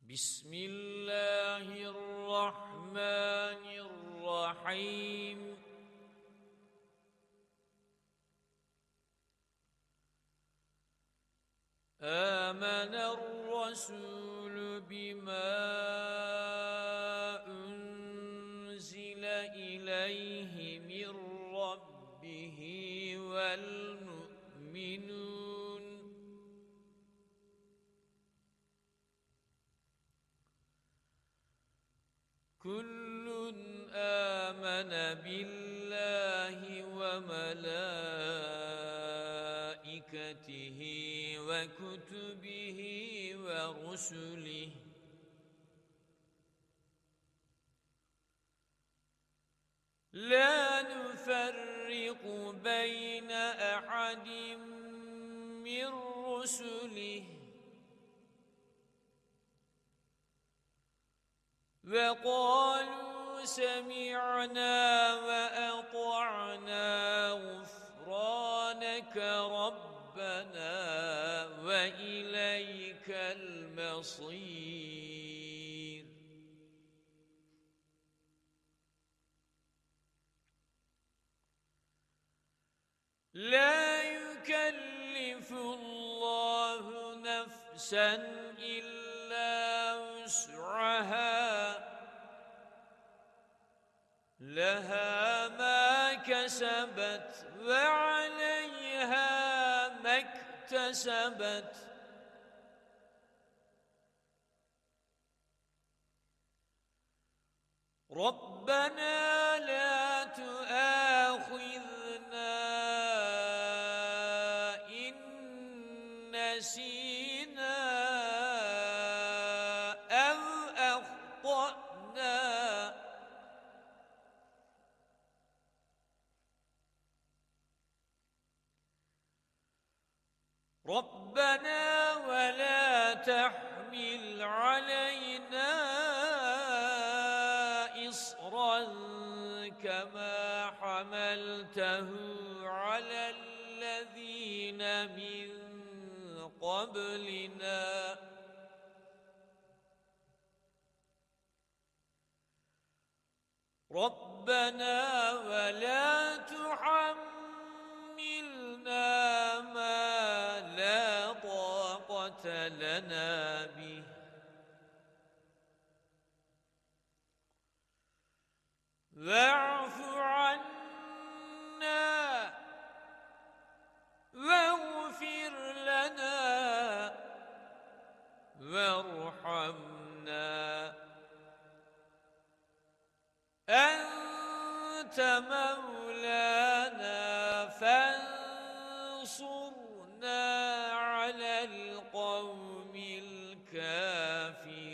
بسم الله الرحمن الرحيم آمن الرسول بما أنزل إليه من ربه والمؤمنون كل آمن بالله وملائكته وكتبه ورسله لا نفرق بين أحد من رسله وقالوا سمعنا وأطعنا غفرانك ربنا وإليك المصير لا يكلف الله نفسا إلا وسعها لها ما كسبت وعليها ما اكتسبت ربنا لا تؤاخذنا إن نسينا أو أخطأنا ربنا ولا تحمل علينا إصرا كما حملته على الذين من قبلنا ربنا ولا تحملنا ما لا طاقة لنا به واعف عنا واغفر لنا وارحمنا أنت مولانا فانصرنا على القوم الكافرين